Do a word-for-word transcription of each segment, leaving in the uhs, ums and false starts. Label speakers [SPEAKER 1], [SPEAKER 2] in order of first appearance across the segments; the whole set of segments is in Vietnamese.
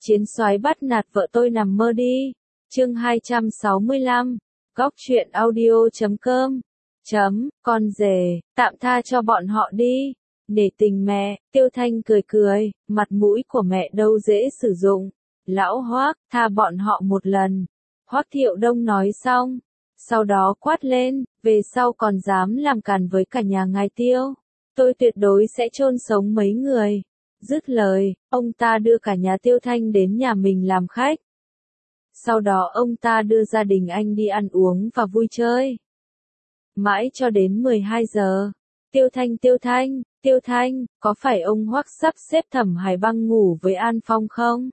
[SPEAKER 1] Chiến soái bắt nạt vợ tôi nằm mơ đi. Chương hai trăm sáu mươi lăm. Góc truyện audio chấm com. Chấm, con rể, tạm tha cho bọn họ đi. Nể tình mẹ, Tiêu Thanh cười cười, mặt mũi của mẹ đâu dễ sử dụng. Lão Hoác, tha bọn họ một lần. Hoác Thiệu Đông nói xong, sau đó quát lên, về sau còn dám làm càn với cả nhà ngài Tiêu. Tôi tuyệt đối sẽ chôn sống mấy người. Dứt lời, ông ta đưa cả nhà Tiêu Thanh đến nhà mình làm khách. Sau đó ông ta đưa gia đình anh đi ăn uống và vui chơi. Mãi cho đến mười hai giờ. Tiêu Thanh Tiêu Thanh, Tiêu Thanh, có phải ông Hoắc sắp xếp Thẩm Hải Băng ngủ với An Phong không?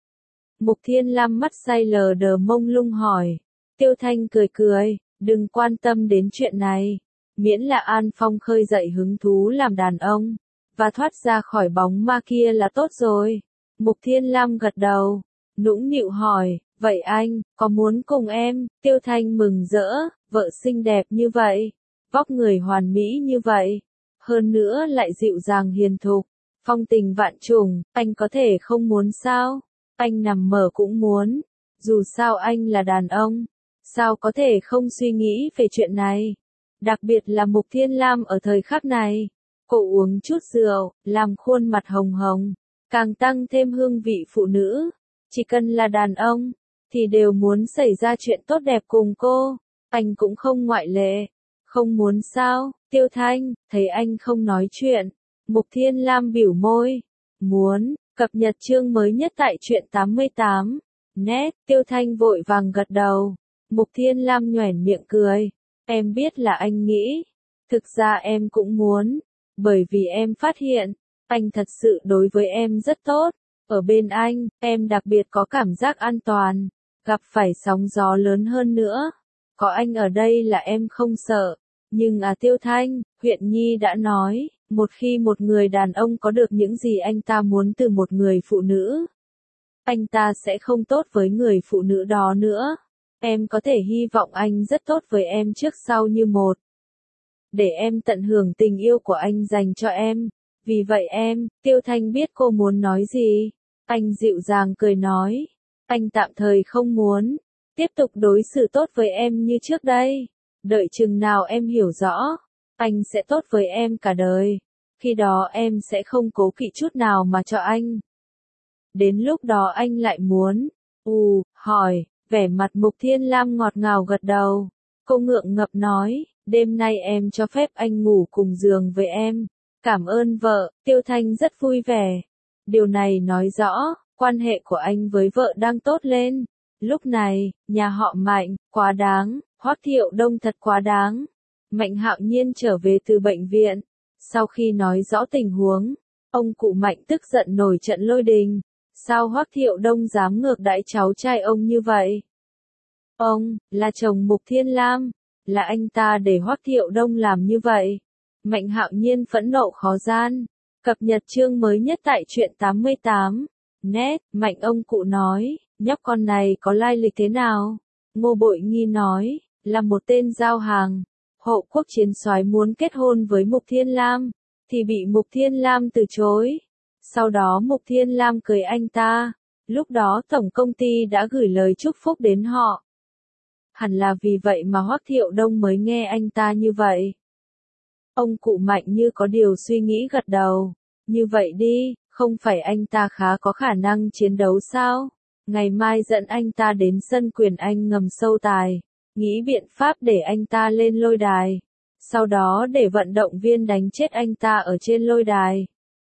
[SPEAKER 1] Mục Thiên Lam mắt say lờ đờ mông lung hỏi. Tiêu Thanh cười cười, đừng quan tâm đến chuyện này. Miễn là An Phong khơi dậy hứng thú làm đàn ông, và thoát ra khỏi bóng ma kia là tốt rồi. Mục Thiên Lam gật đầu, nũng nịu hỏi, vậy anh, có muốn cùng em? Tiêu Thanh mừng rỡ, vợ xinh đẹp như vậy, vóc người hoàn mỹ như vậy, hơn nữa lại dịu dàng hiền thục, phong tình vạn trùng, anh có thể không muốn sao? Anh nằm mơ cũng muốn, dù sao anh là đàn ông, sao có thể không suy nghĩ về chuyện này? Đặc biệt là Mục Thiên Lam ở thời khắc này, cô uống chút rượu, làm khuôn mặt hồng hồng, càng tăng thêm hương vị phụ nữ. Chỉ cần là đàn ông, thì đều muốn xảy ra chuyện tốt đẹp cùng cô, anh cũng không ngoại lệ. Không muốn sao? Tiêu Thanh, thấy anh không nói chuyện. Mục Thiên Lam bĩu môi. Muốn, cập nhật chương mới nhất tại truyện tám mươi tám. Net, Tiêu Thanh vội vàng gật đầu. Mục Thiên Lam nhoẻn miệng cười. Em biết là anh nghĩ. Thực ra em cũng muốn. Bởi vì em phát hiện, anh thật sự đối với em rất tốt. Ở bên anh, em đặc biệt có cảm giác an toàn. Gặp phải sóng gió lớn hơn nữa. Có anh ở đây là em không sợ. Nhưng à Tiêu Thanh, Huyện Nhi đã nói, một khi một người đàn ông có được những gì anh ta muốn từ một người phụ nữ, anh ta sẽ không tốt với người phụ nữ đó nữa. Em có thể hy vọng anh rất tốt với em trước sau như một. Để em tận hưởng tình yêu của anh dành cho em. Vì vậy em, Tiêu Thanh biết cô muốn nói gì. Anh dịu dàng cười nói, anh tạm thời không muốn tiếp tục đối xử tốt với em như trước đây. Đợi chừng nào em hiểu rõ, anh sẽ tốt với em cả đời. Khi đó em sẽ không cố kỵ chút nào mà cho anh. Đến lúc đó anh lại muốn. Ù, hỏi, vẻ mặt Mục Thiên Lam ngọt ngào gật đầu. Cô ngượng ngập nói, đêm nay em cho phép anh ngủ cùng giường với em. Cảm ơn vợ, Tiêu Thanh rất vui vẻ. Điều này nói rõ, quan hệ của anh với vợ đang tốt lên. Lúc này, nhà họ Mạnh, quá đáng. Hoắc Thiệu Đông thật quá đáng. Mạnh Hạo Nhiên trở về từ bệnh viện. Sau khi nói rõ tình huống, ông cụ Mạnh tức giận nổi trận lôi đình. Sao Hoắc Thiệu Đông dám ngược đãi cháu trai ông như vậy? Ông, là chồng Mục Thiên Lam, là anh ta để Hoắc Thiệu Đông làm như vậy. Mạnh Hạo Nhiên phẫn nộ khó gian. Cập nhật chương mới nhất tại truyện tám mươi tám. Net, Mạnh ông cụ nói, nhóc con này có lai lịch thế nào? Ngô Bội Nghi nói, là một tên giao hàng. Hộ quốc chiến soái muốn kết hôn với Mục Thiên Lam, thì bị Mục Thiên Lam từ chối. Sau đó Mục Thiên Lam cười anh ta. Lúc đó tổng công ty đã gửi lời chúc phúc đến họ. Hẳn là vì vậy mà Hoắc Thiệu Đông mới nghe anh ta như vậy. Ông cụ Mạnh như có điều suy nghĩ gật đầu. Như vậy đi, không phải anh ta khá có khả năng chiến đấu sao? Ngày mai dẫn anh ta đến sân quyền anh ngầm sâu tài. Nghĩ biện pháp để anh ta lên lôi đài. Sau đó để vận động viên đánh chết anh ta ở trên lôi đài.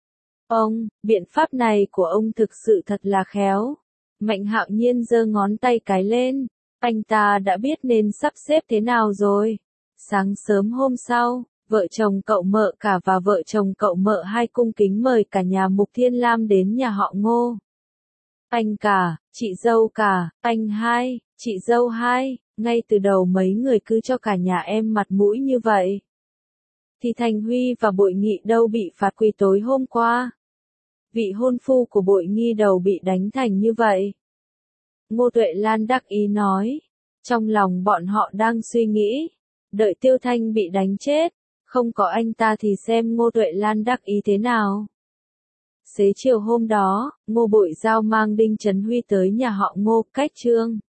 [SPEAKER 1] Ông, biện pháp này của ông thực sự thật là khéo. Mạnh Hạo Nhiên giơ ngón tay cái lên. Anh ta đã biết nên sắp xếp thế nào rồi. Sáng sớm hôm sau, vợ chồng cậu mợ cả và vợ chồng cậu mợ hai cung kính mời cả nhà Mục Thiên Lam đến nhà họ Ngô. Anh cả, chị dâu cả, anh hai, chị dâu hai, ngay từ đầu mấy người cứ cho cả nhà em mặt mũi như vậy. Thì Thành Huy và Bội Nghị đâu bị phạt quỳ tối hôm qua. Vị hôn phu của Bội Nghi đầu bị đánh thành như vậy. Ngô Tuệ Lan đắc ý nói. Trong lòng bọn họ đang suy nghĩ. Đợi Tiêu Thanh bị đánh chết. Không có anh ta thì xem Ngô Tuệ Lan đắc ý thế nào. Xế chiều hôm đó, Ngô Bội Giao mang Đinh Trấn Huy tới nhà họ Ngô, cách Trương